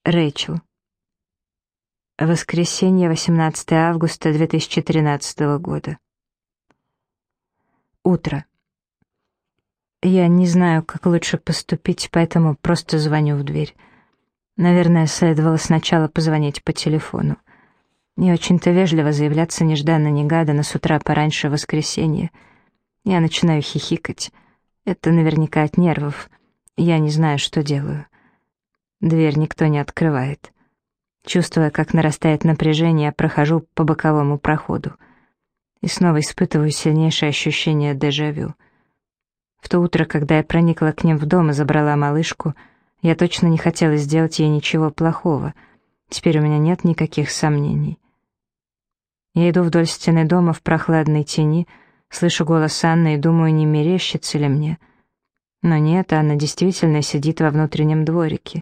Рэйчел. Воскресенье, 18 августа 2013 года. Утро. Я не знаю, как лучше поступить, поэтому просто звоню в дверь. Наверное, следовало сначала позвонить по телефону. Не очень-то вежливо заявляться нежданно-негаданно с утра пораньше в воскресенье. Я начинаю хихикать. Это наверняка от нервов. Я не знаю, что делаю. Дверь никто не открывает. Чувствуя, как нарастает напряжение, прохожу по боковому проходу. И снова испытываю сильнейшее ощущение дежавю. В то утро, когда я проникла к ним в дом и забрала малышку, я точно не хотела сделать ей ничего плохого. Теперь у меня нет никаких сомнений. Я иду вдоль стены дома в прохладной тени, слышу голос Анны и думаю, не мерещится ли мне. Но нет, Анна действительно сидит во внутреннем дворике.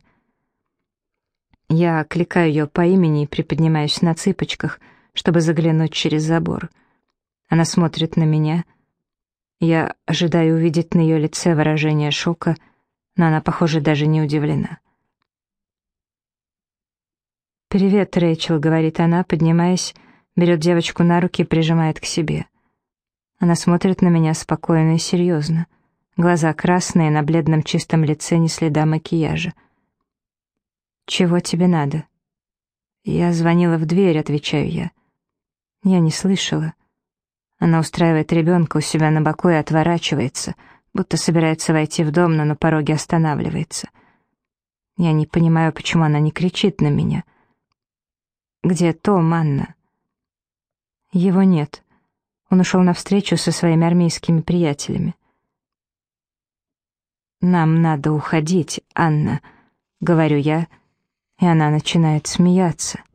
Я окликаю ее по имени и приподнимаюсь на цыпочках, чтобы заглянуть через забор. Она смотрит на меня. Я ожидаю увидеть на ее лице выражение шока, но она, похоже, даже не удивлена. «Привет, Рэйчел», — говорит она, поднимаясь, берет девочку на руки и прижимает к себе. Она смотрит на меня спокойно и серьезно. Глаза красные, на бледном чистом лице ни следа макияжа. «Чего тебе надо?» «Я звонила в дверь», — отвечаю я. Я не слышала. Она устраивает ребенка у себя на боку и отворачивается, будто собирается войти в дом, но на пороге останавливается. Я не понимаю, почему она не кричит на меня. «Где Том, Анна?» Его нет. Он ушел навстречу со своими армейскими приятелями. «Нам надо уходить, Анна», — говорю я, и она начинает смеяться.